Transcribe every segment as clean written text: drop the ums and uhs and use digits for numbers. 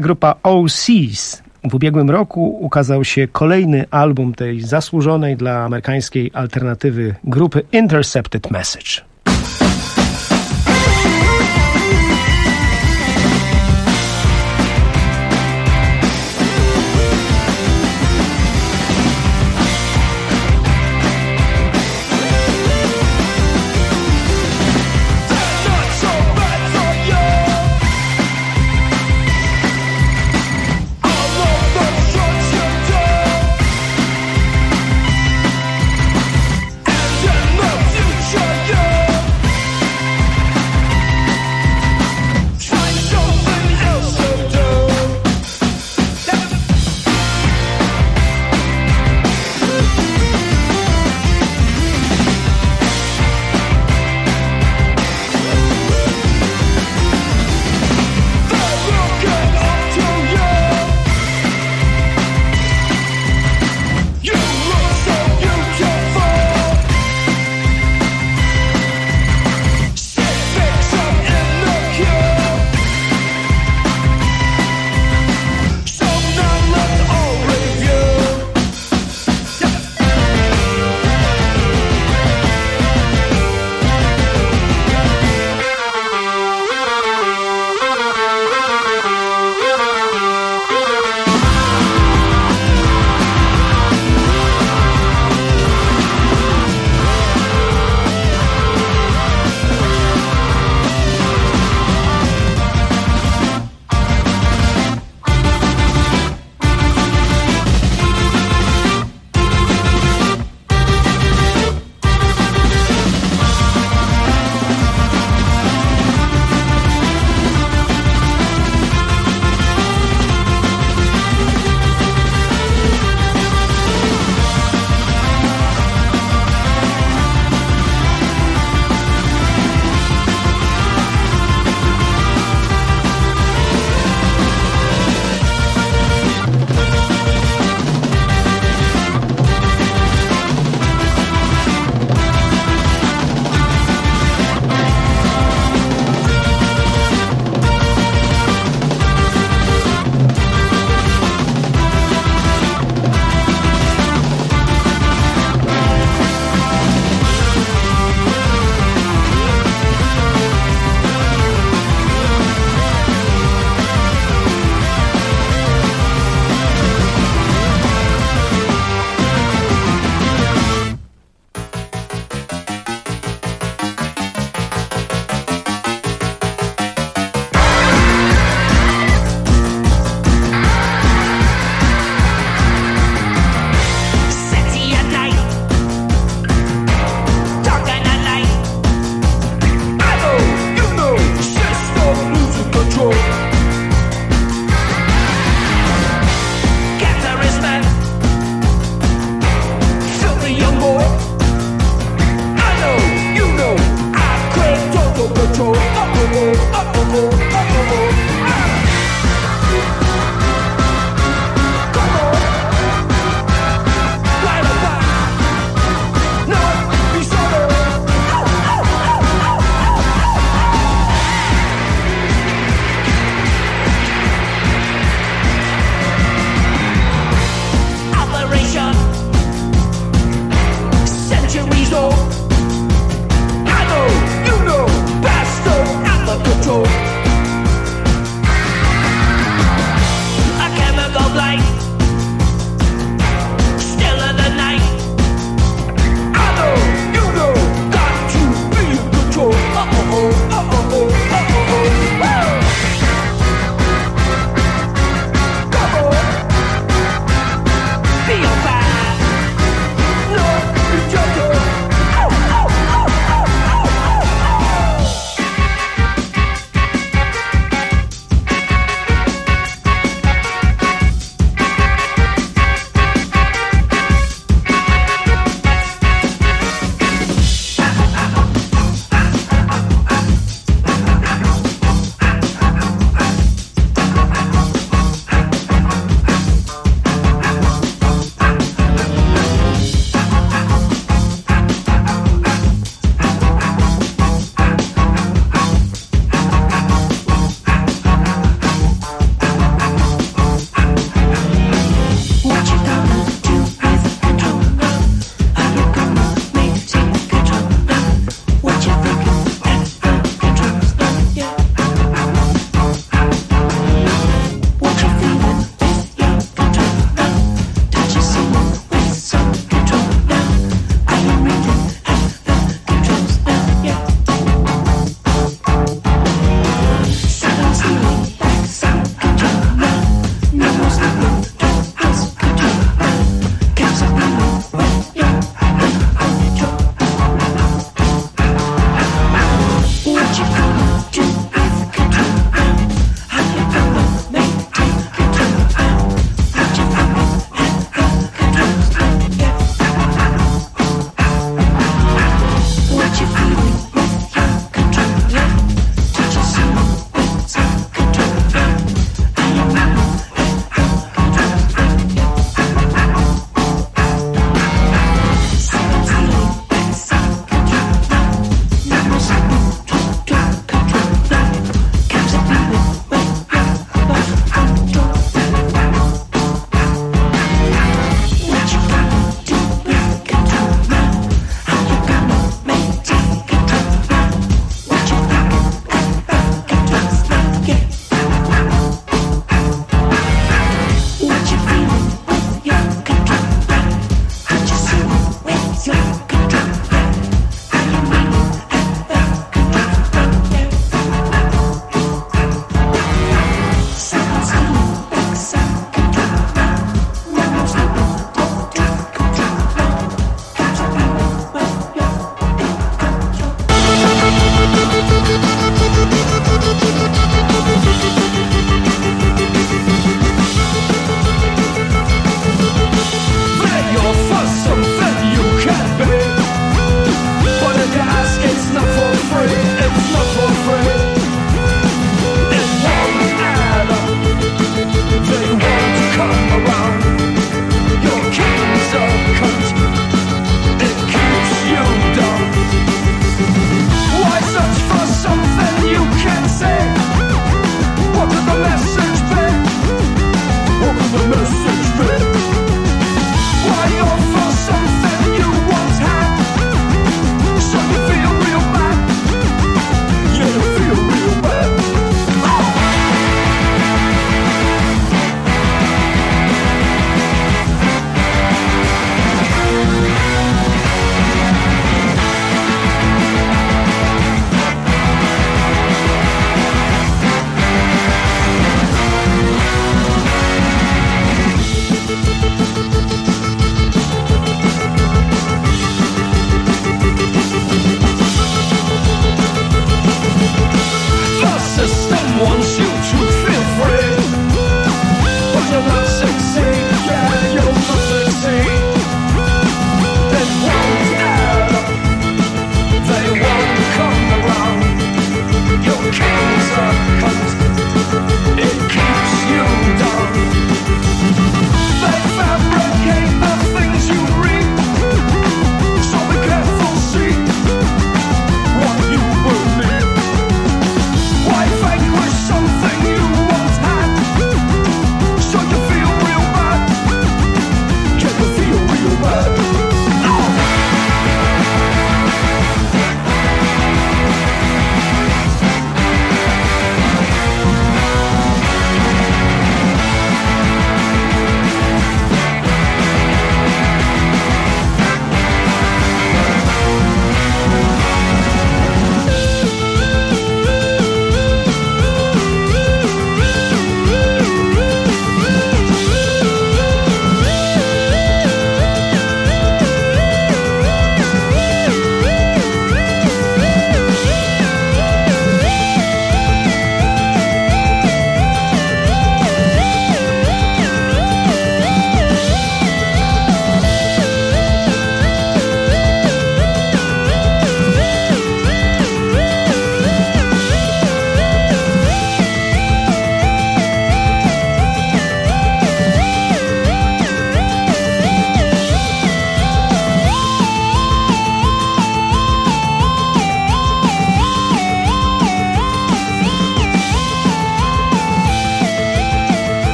grupa OCs. W ubiegłym roku ukazał się kolejny album tej zasłużonej dla amerykańskiej alternatywy grupy Intercepted Message. Yeah.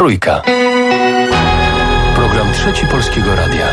Trójka. Program Trzeci Polskiego Radia.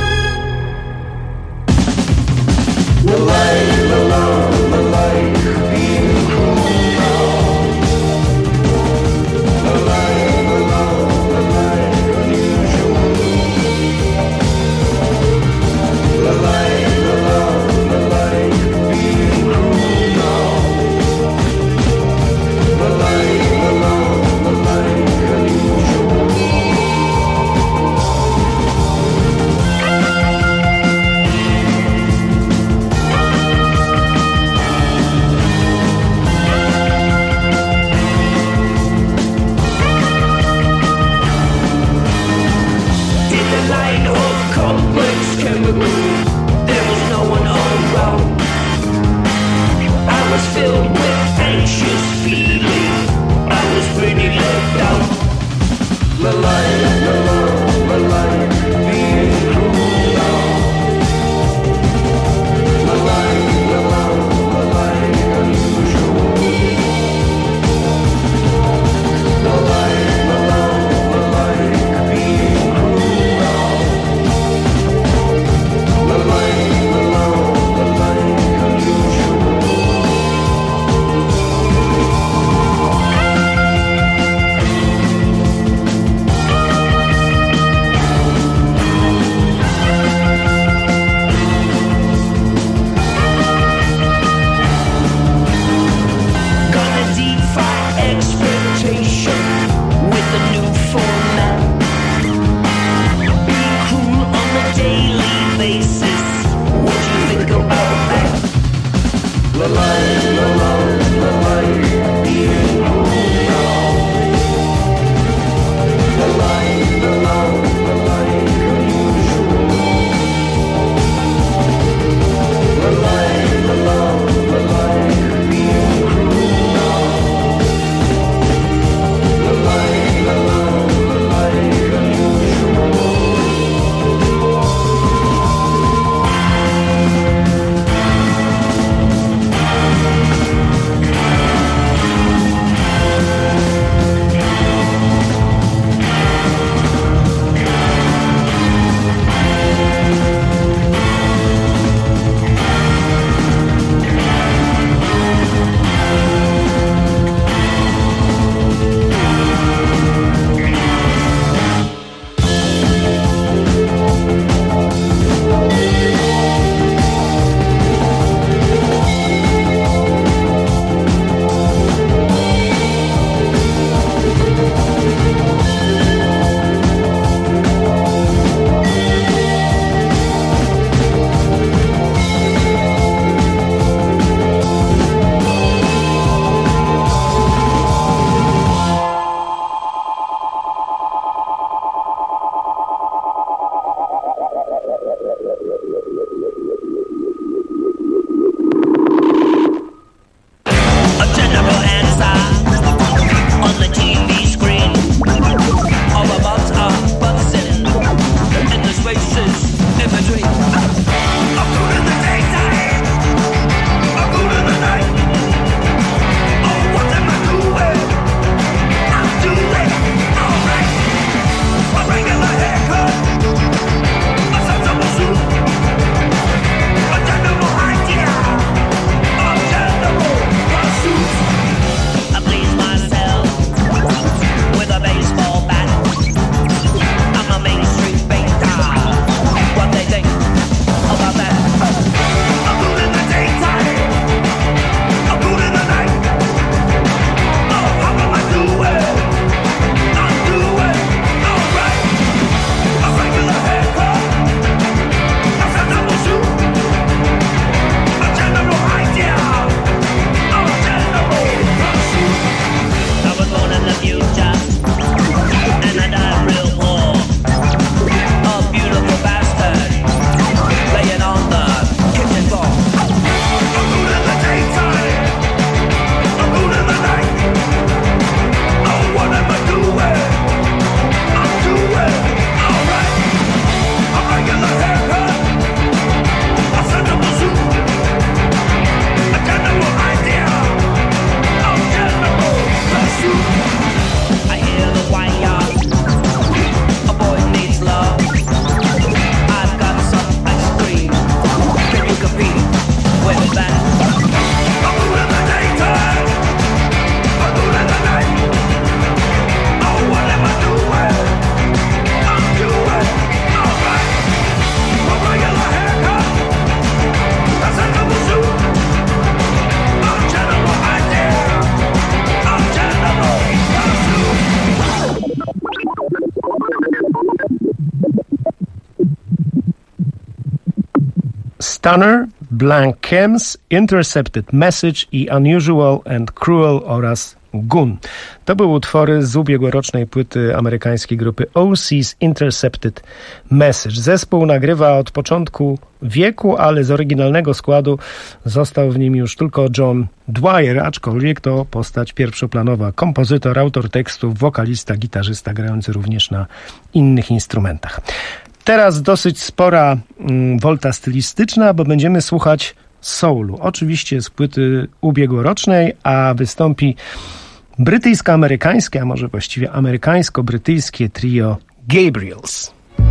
Stunner, Blank Chems, Intercepted Message i Unusual and Cruel oraz Gun. To były utwory z ubiegłorocznej płyty amerykańskiej grupy OC's Intercepted Message. Zespół nagrywa od początku wieku, ale z oryginalnego składu został w nim już tylko John Dwyer, aczkolwiek to postać pierwszoplanowa. Kompozytor, autor tekstów, wokalista, gitarzysta, grający również na innych instrumentach. Teraz dosyć spora wolta stylistyczna, bo będziemy słuchać soulu. Oczywiście z płyty ubiegłorocznej, a wystąpi brytyjsko-amerykańskie, a może właściwie amerykańsko-brytyjskie trio Gabriels.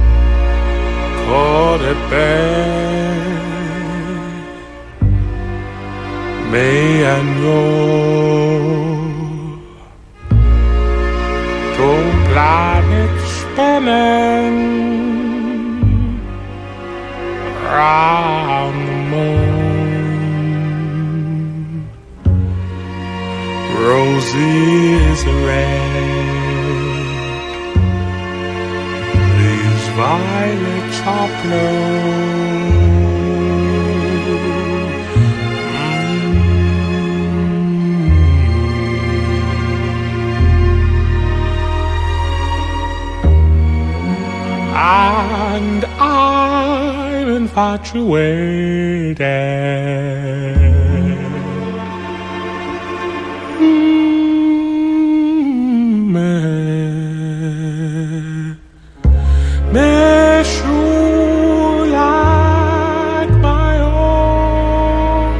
Round the moon, roses are red, these violets are blue. And I'm infatuated. May you like my own.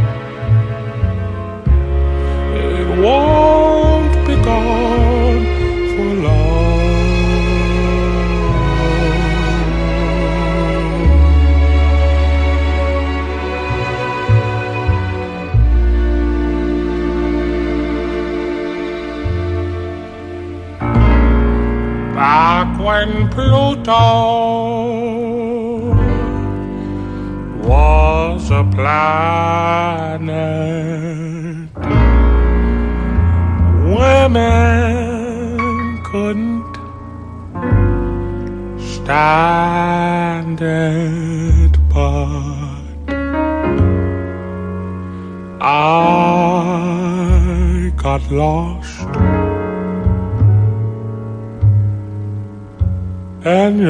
It won't be gone for long. Back when Pluto was a planet, women couldn't stand it, but I got lost. And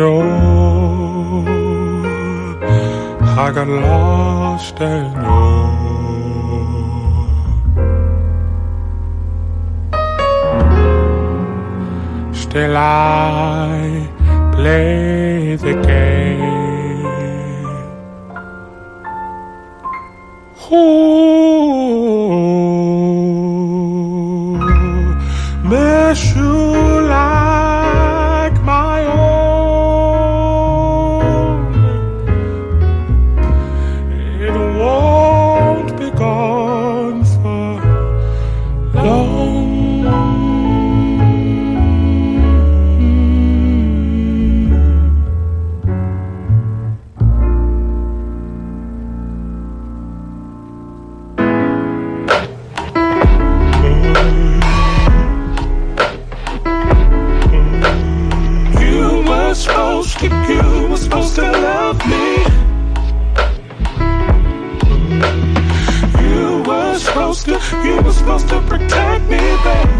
I got lost and still I play the game. Ooh, miss you like my own. Gone for long. You were supposed to love me. You were supposed to protect me, babe.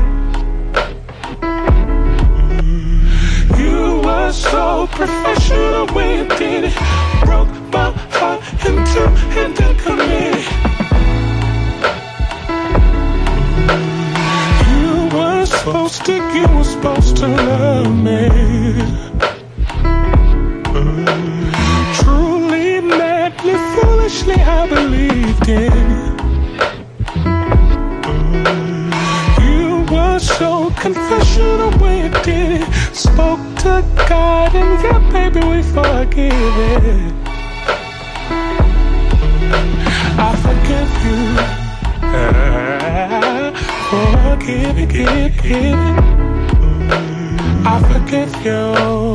You were so professional when you did it. Broke my heart in two and then committed. You were supposed to love me. Truly, madly, foolishly, I believed in you. So confessional when you did it. Spoke to God and yeah, baby, we forgive it. I forgive you.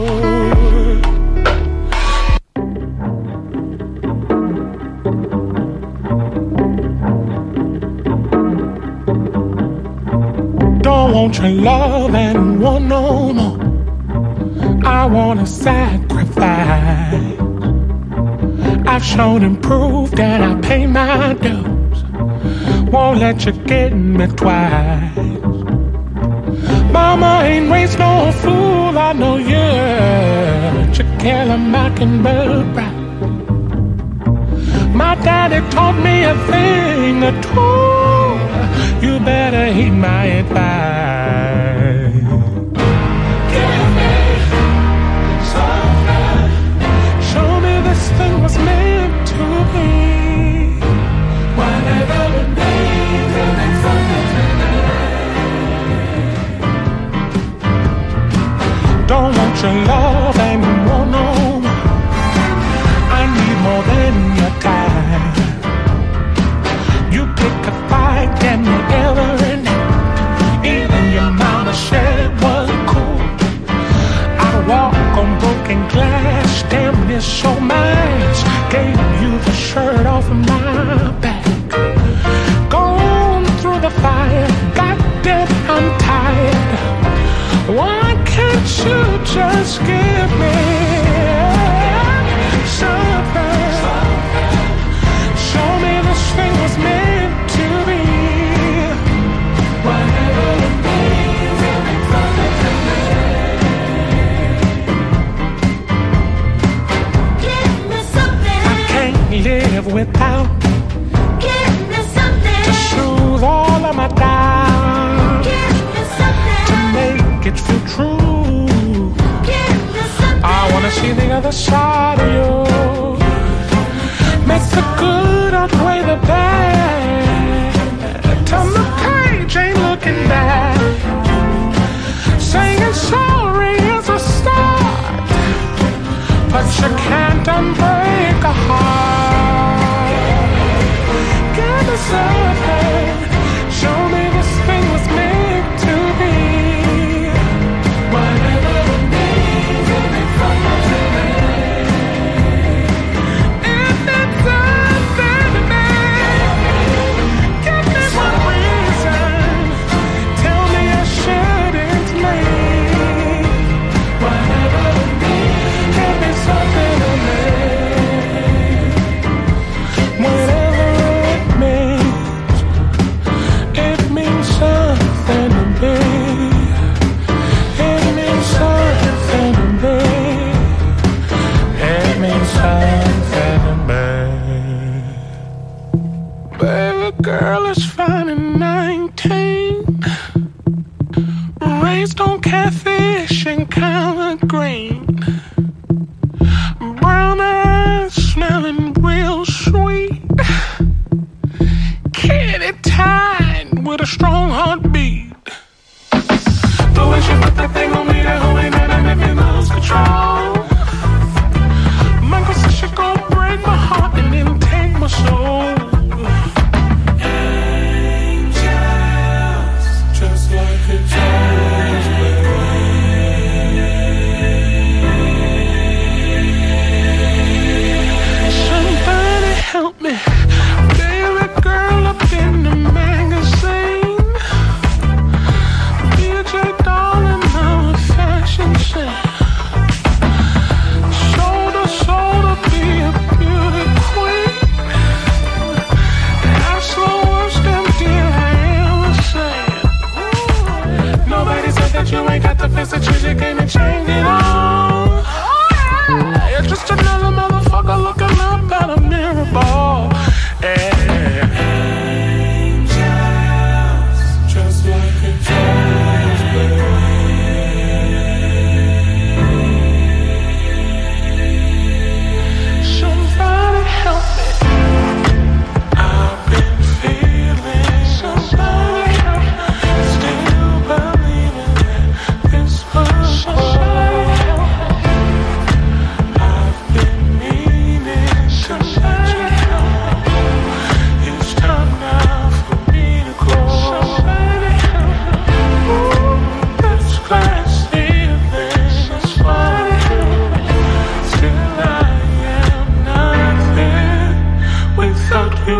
Don't want your love and want no more. I want to sacrifice. I've shown and proved that I pay my dues. Won't let you get me twice. Mama ain't raised no fool. I know you kill a mockingbird right. My daddy taught me a thing or two. You better heed my advice. Give me something. Show me this thing was meant to be. Whatever it means, it makes something to me. Don't want your love and want no more. I need more than your time. You pick a fight and every night. Even your mama said it wasn't cool. I'd walk on broken glass, damn this so much. Gave you the shirt off of my back. Gone through the fire, goddamn I'm tired. Why can't you just give me something? Show me this thing was meant to be. Whatever it means, it makes something to me. Give me something. I can't live without. Give me something to soothe all of my doubts. Give me something to make it feel true. Give me something. I wanna see the other side of you. Make the good outweigh the bad. Turn the page, ain't looking back. Saying sorry is a start, but you can't unbreak a heart. Give me something. Show me this thing was meant to be. Whatever it means, it makes something to me. It meant something to me. Give me one reason. Tell me I shouldn't leave. Whatever it means, give me something to me. Whatever it means, it means something to me. It means something to me. It means something to me. Baby girl is fine at 19. Raised on catfish and collard green. Brown eyes smelling real sweet. Kitty tied with a strong heartbeat. The way she put that thing on me, that hoe ain't nothing if you lose control. Michael said she gon' break my heart and then take my soul. Angels, just like a jazz somebody help me. Baby girl up in the magazine. DJ darling, I'm a fashion set.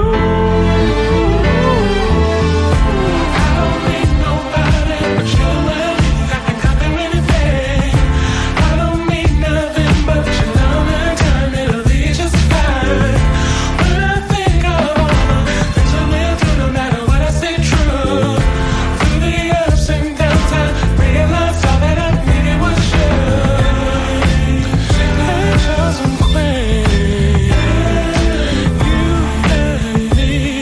Me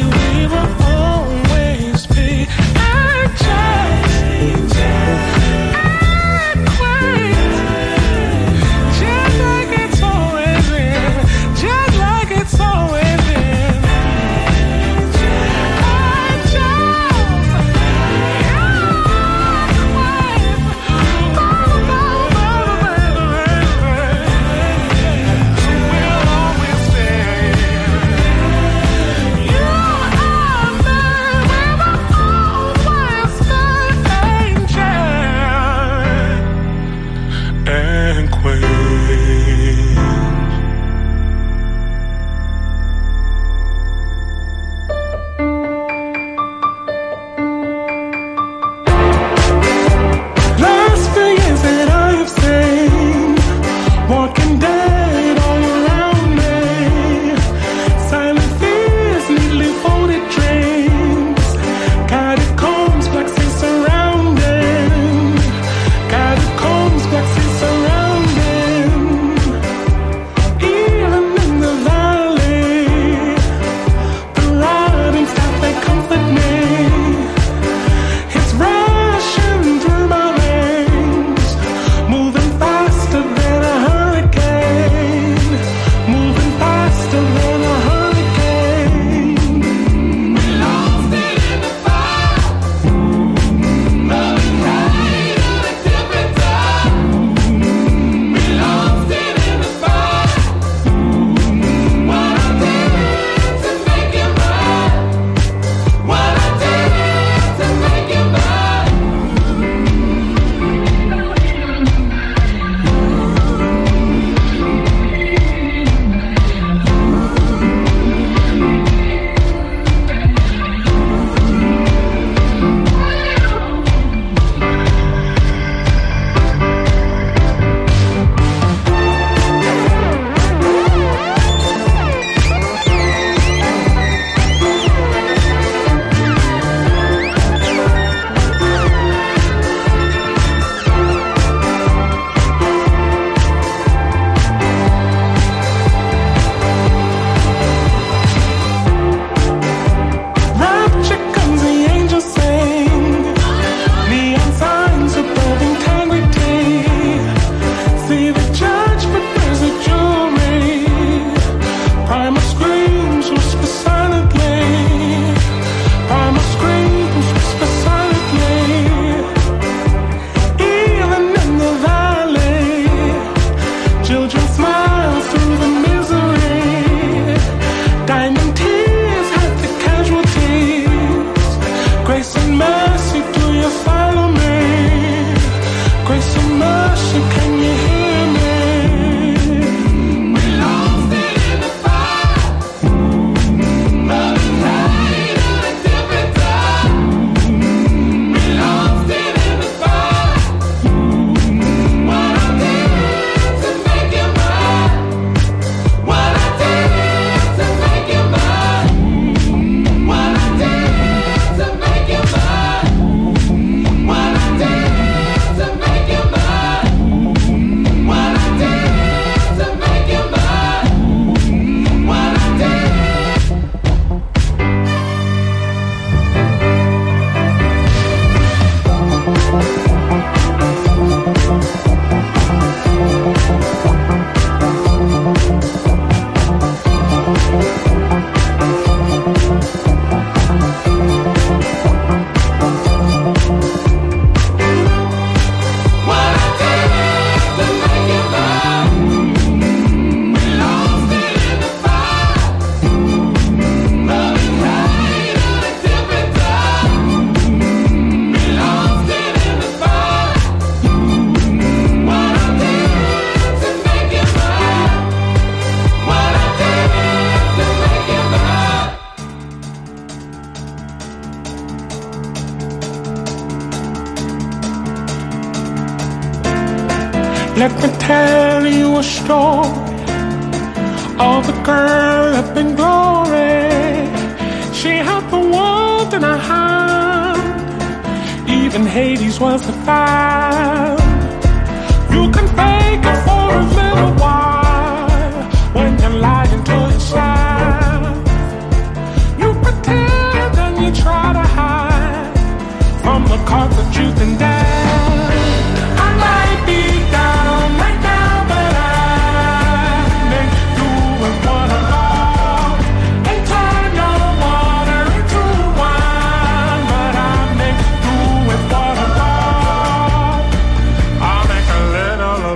Let me tell you a story of a girl up in glory. She had the world in her hand, even Hades was defiled. You can fake it for a little while when you're lying to yourself. You pretend and you try to hide from the cause that you've been down. I might be down right now, but I make do with what I love. Ain't turn no water into wine, but I make do with what I love. I make a little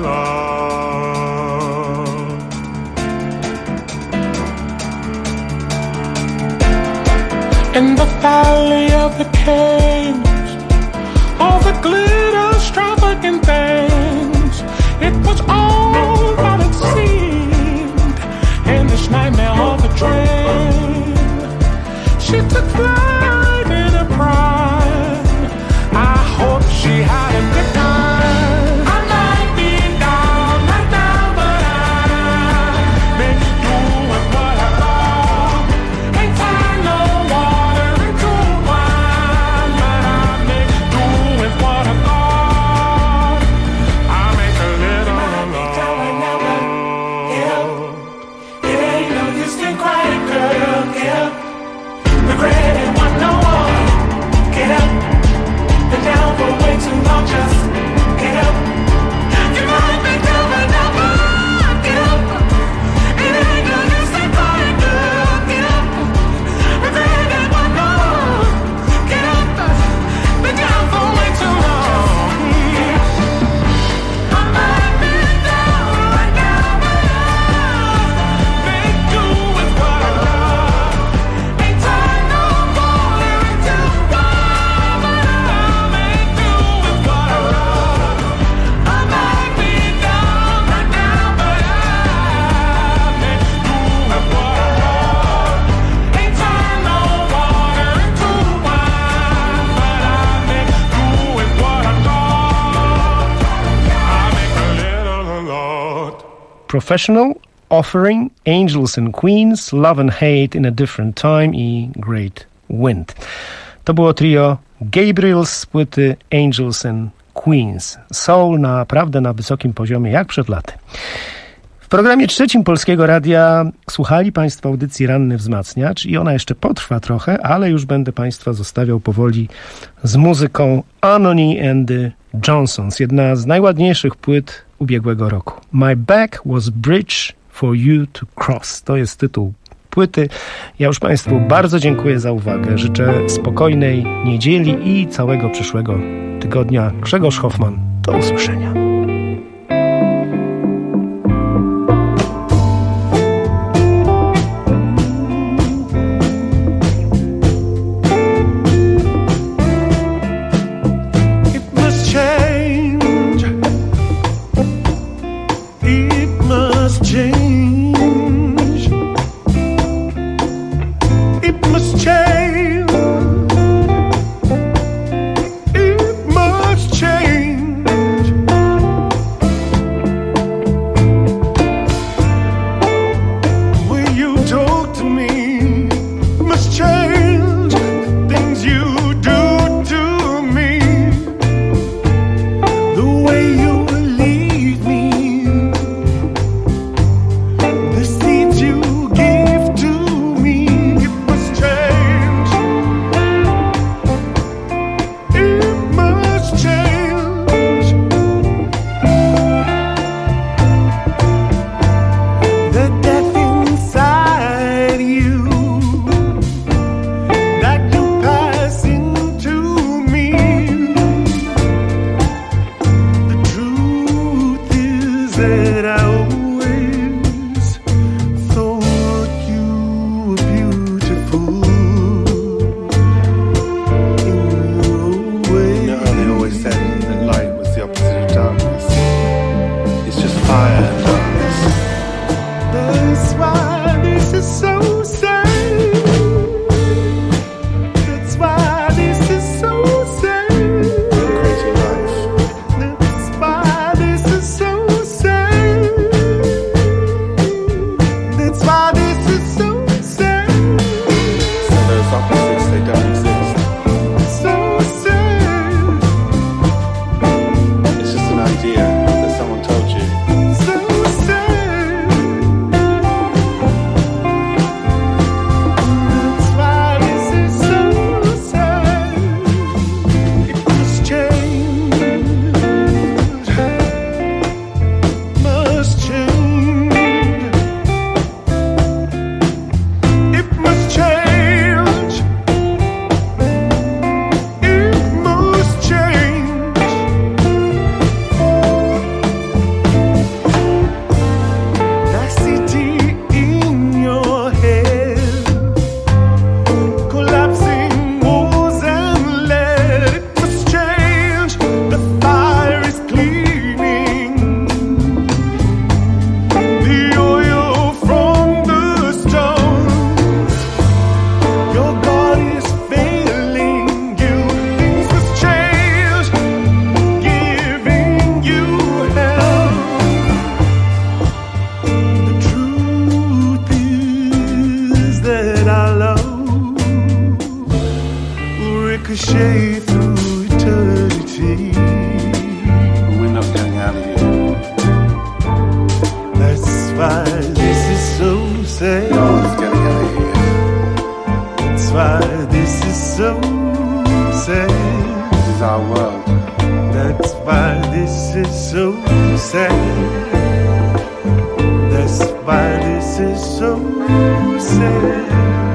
love. In the valley of the kings, all the glitter, extravagant things, it was all that it seemed in this nightmare of a dream. She took flight in her pride. I hope she had a good time. I might be down right now, but I make do with what I love. Ain't turn no water into wine, but I make do with what I love. I make a little love. It ain't no use to cry, girl. Get up. Regret it, want no more. Get up. Been down for way too long, just get up. You might be down, but never get up. It ain't no use to cry, girl. Get up. Regret it, want no more. Get up. Been down for way too long. I might be down right now, but I make do with what I love. Ain't turn no water into wine, but I make do with what I love. I might be down right now, but I make do with what I love. Ain't turn no water into wine, but I make do with what I love. I make a little lot. Professional, Offering, Angels and Queens, Love and Hate in a Different Time i Great Wind. To było trio Gabriel z płyty Angels and Queens. Soul naprawdę na wysokim poziomie, jak przed laty. W programie trzecim Polskiego Radia słuchali Państwo audycji Ranny Wzmacniacz i ona jeszcze potrwa trochę, ale już będę Państwa zostawiał powoli z muzyką Anony and the Johnsons, jedna z najładniejszych płyt ubiegłego roku. My Back Was Bridge for You to Cross. To jest tytuł płyty. Ja już Państwu bardzo dziękuję za uwagę. Życzę spokojnej niedzieli i całego przyszłego tygodnia. Grzegorz Hoffman. Do usłyszenia. The seeds you give to me, it must change. ricochet through eternity. We're not getting out of here. That's why this is so sad. No one's getting out of here. That's why this is so sad. This is our world. That's why this is so sad. That's why this is so sad.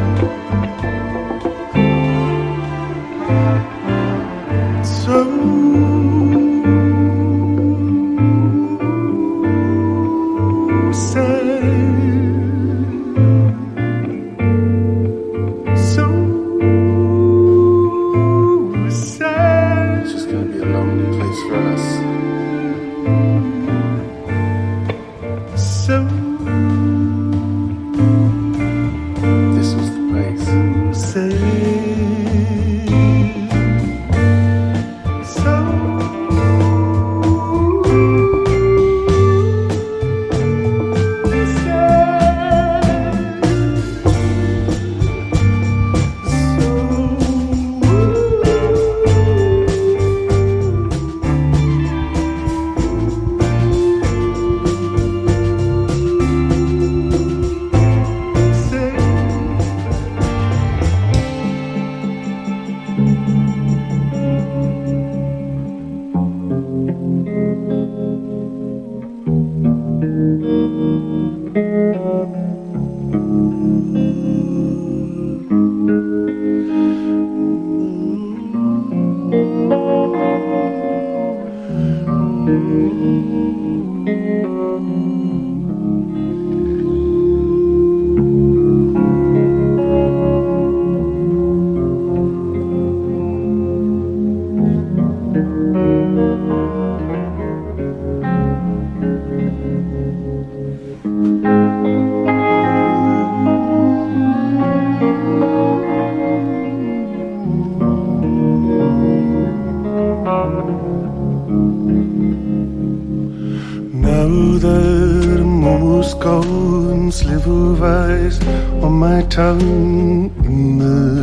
Tongue in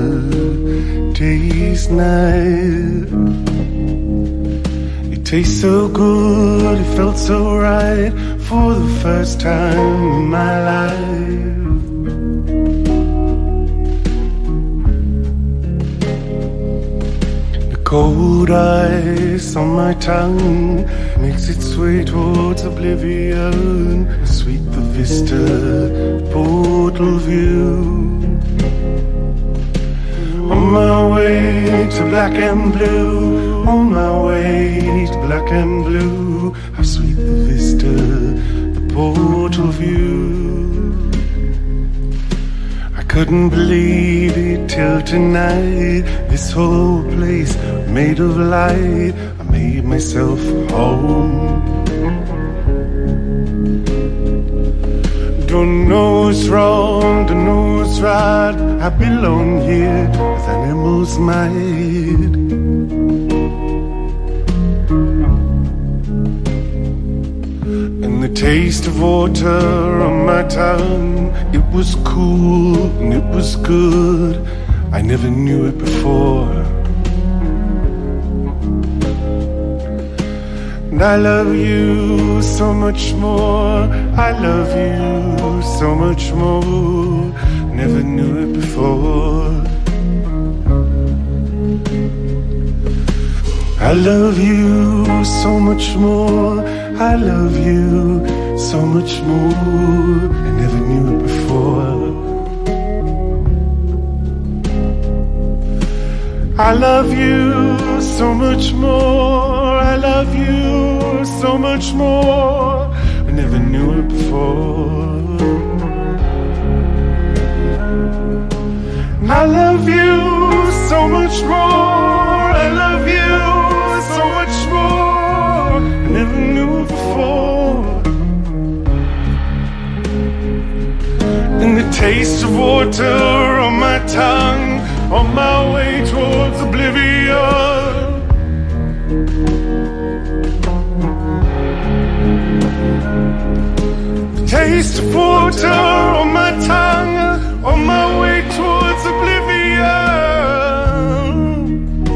the day's night. It tastes so good, it felt so right for the first time in my life. The cold ice on my tongue makes its way towards oblivion. Sweet the vista, portal view. On my way to black and blue, on my way to black and blue. How sweet the vista, the portal view. I couldn't believe it till tonight. This whole place made of light. I made myself home. Don't know what's wrong, don't know what's right. I belong here as animals might. And the taste of water on my tongue, it was cool and it was good. I never knew it before. And I love you so much more. I love you so much more. Never knew it before. I love you so much more. I love you so much more. I never knew it before. I love you so much more. I love you so much more. I never knew it before. I love you so much more. I love you so much more. I never knew it before. And the taste of water on my tongue, on my way towards oblivion. The taste of water on my tongue, on my way towards oblivion.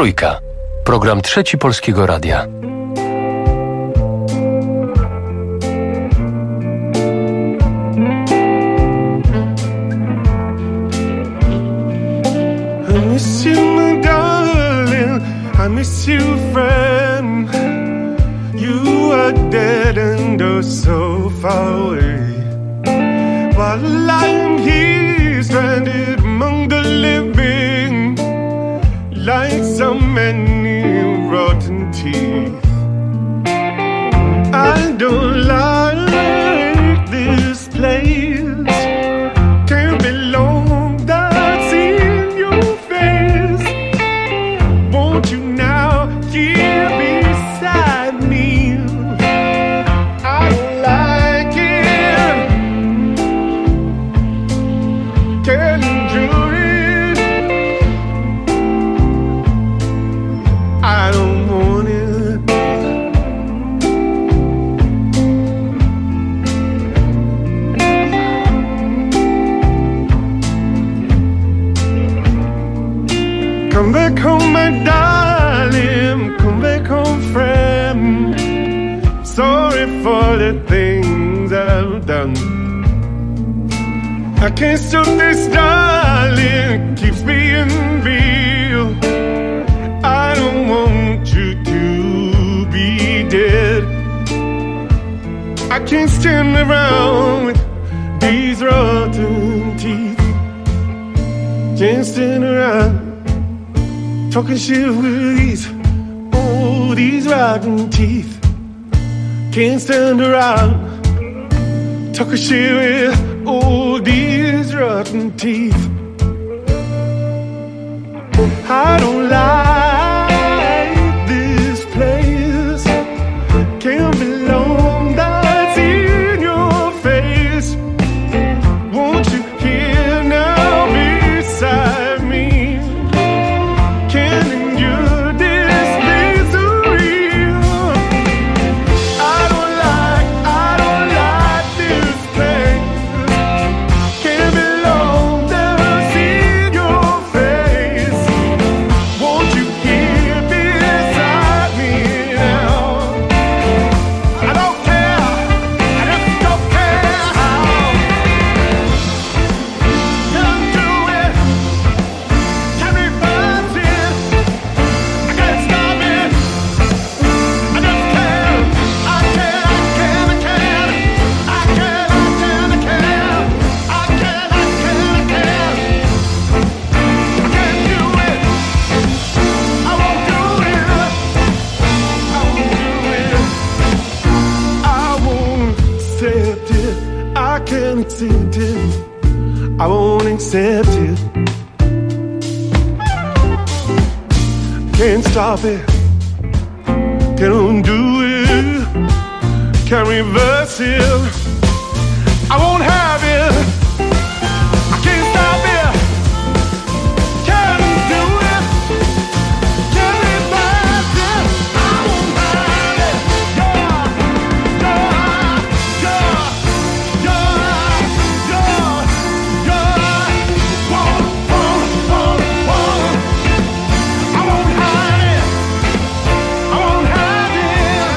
Trójka. Program Trzeci Polskiego Radia. I miss you, my darling. I miss you, friend. You are dead and oh so far away. While I am here, stranded among the living, like so many rotten teeth. I don't like this place. Can't be long that's in your face. Won't you now here beside me? I don't like it. Can't endure it. I don't want it. Come back home, my darling. Come back home, friend. Sorry for the things I've done. I can't stop this, darling. Keeps being real. I don't want you to be dead. I can't stand around with these rotten teeth. Can't stand around talking shit with these rotten teeth. Can't stand around talking shit with these rotten teeth. I don't like this place. Can't belong that's in your face. Won't you hear now beside me? Can't endure this misery. I don't like this place. Can't belong that's in your face. Won't you hear beside me now? I don't care. I just don't care how. Can't do it. Can't reverse it. I can't stop it. I just can't. I can't. I can't. I can't. I can't. I can't. I can't. I can't do it. I won't do it. I won't do it. I won't accept it. I can't accept it. I won't accept it. Can't stop it. Can't undo it. Can't reverse it. I won't have it. I can't stop it. Can't do it. Can't reverse it. I won't have it. I won't have it. I won't have it.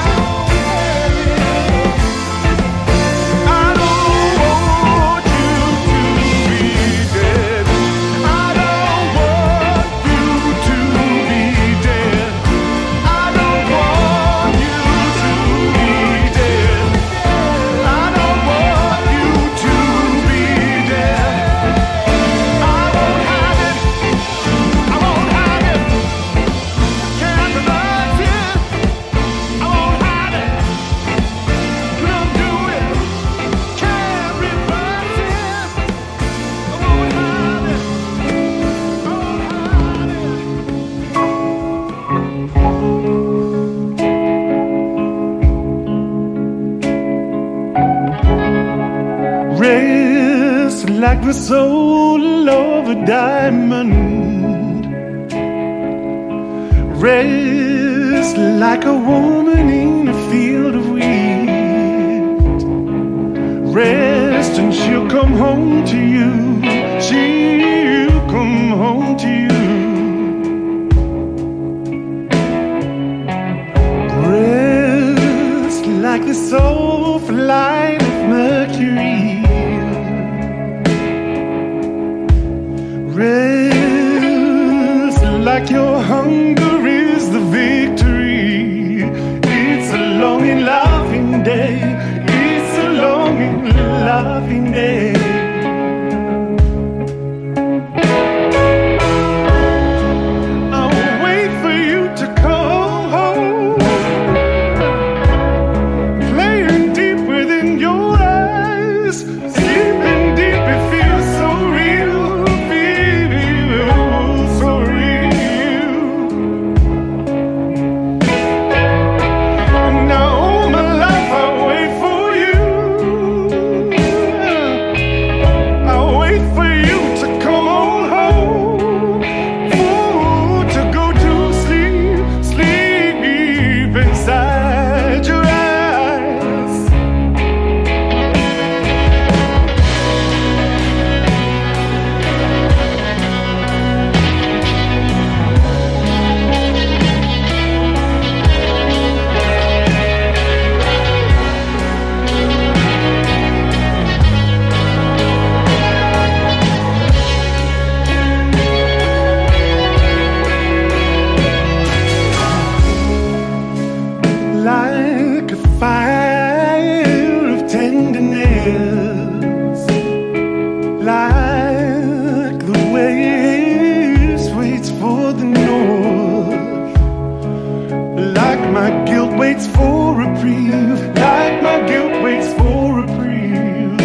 I don't want you to be dead. I don't want you to be dead. I don't want you to be dead. I don't want you to be dead. I won't have it. I won't have it. Can't reverse it. I won't have it. Couldn't do it. Can't reverse it. I won't have it. I won't have it. Rest like the soul of a diamond. Rest like a woman in a field of wheat. Rest and she'll come home to you. She'll come home to you. soft light of Mercury. Rest like your hunger is the victory. It's a long and laughing day. It's a long and laughing day. I'll wait for you to come home. Playing deep within your eyes. Sleeping deep, it feels so real. Feels so real. Now all my life I'll wait for you. I'll wait for you to come on home. Ooh, to go to sleep, sleep inside your eyes. Like a fire of tenderness, like the waves waits for the north, like my guilt waits for reprieve, like my guilt waits for reprieve.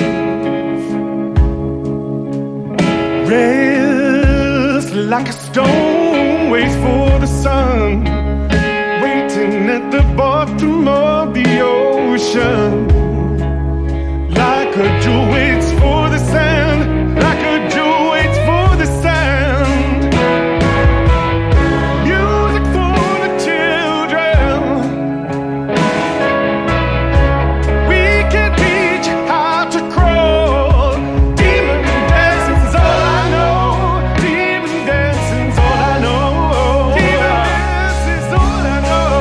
Rest like a stone waits for the sun, waiting at the bottom of the ocean. Like a jewel waits for the sand, like a jewel waits for the sand. Music for the children. We can teach how to crawl. Demon dancing's all I know. Demon dancing's all I know. Demon dancing's all I know.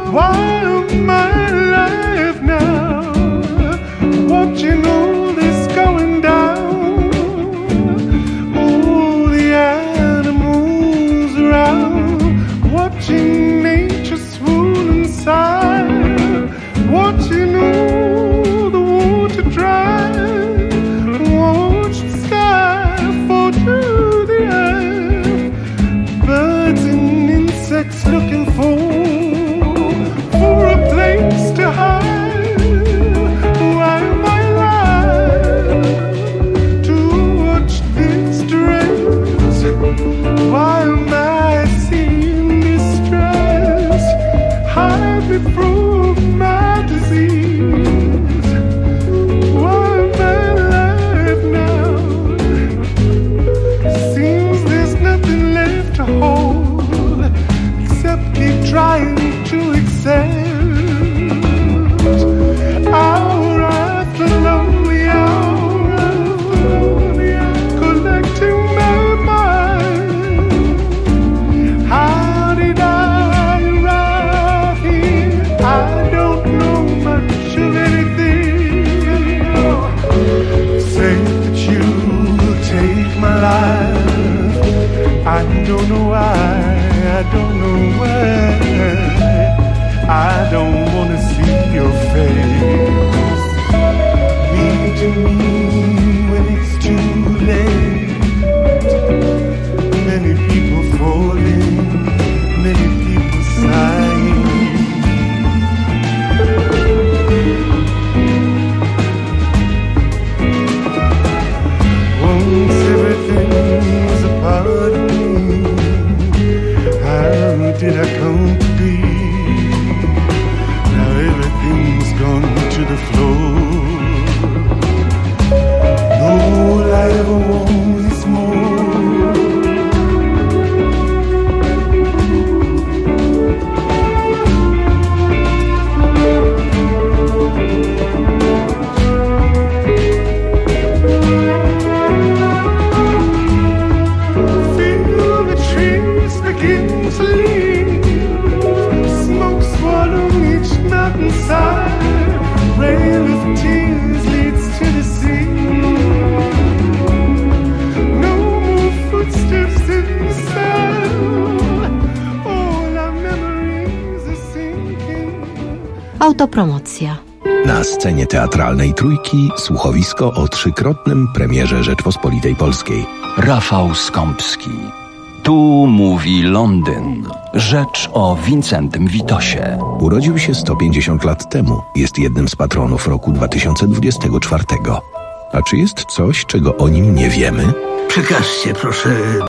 Why am I alive now? Watching all this going down. All the animals around. Watching nature swoon inside. Watching all the water dry. Watch the sky fall to the earth. Birds and insects looking for a place to hide. Why am I alive to watch this dress? Why am I seeing distress? Hide me from my disease. Why am I alive now? Seems there's nothing left to hold except keep trying to accept. Hour after lonely hour, collecting my mind. How did I arrive here? I don't know much of anything. Say that you will take my life. I don't know why. I don't know why. I don't want to see your face. Meet me when it's too late. Many people falling, many people sighing. Once everything was a part of me. How did I come to be? Now everything's gone to the floor. All I ever want is more. Feel the trees begin to leave. Smoke swallowing each mountainside. Rain of tears leads to the sea. No more footsteps in the sand. All our memories are sinking. Autopromocja. Na scenie teatralnej Trójki słuchowisko o 3-krotnym premierze Rzeczpospolitej Polskiej. Rafał Skąpski. Tu mówi Londyn. Rzecz o Wincentym Witosie. Urodził się 150 lat temu. Jest jednym z patronów roku 2024. A czy jest coś, czego o nim nie wiemy? Przekażcie proszę